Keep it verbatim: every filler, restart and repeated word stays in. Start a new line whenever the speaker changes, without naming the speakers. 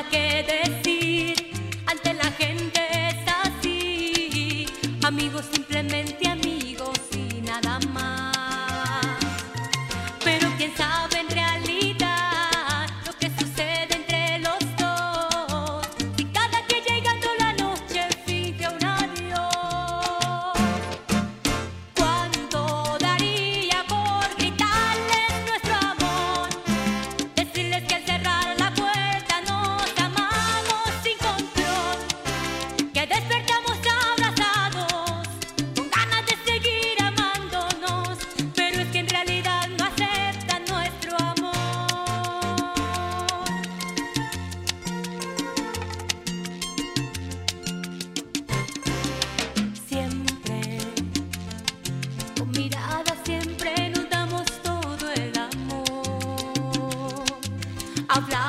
que decir, ante la gente es así. Amigos, simplemente amigos y nada más. Pero quién sabe en realidad lo que sucede entre los dos, si cada que llegando la noche finge un adiós. ¿Cuánto daría por gritarles nuestro amor? Decirles que al cerrar la puerta nos amamos sin control, que despertamos abrazados con ganas de seguir amándonos, pero es que en realidad no aceptan nuestro amor. Siempre, con mirada siempre nos damos todo el amor. Hablar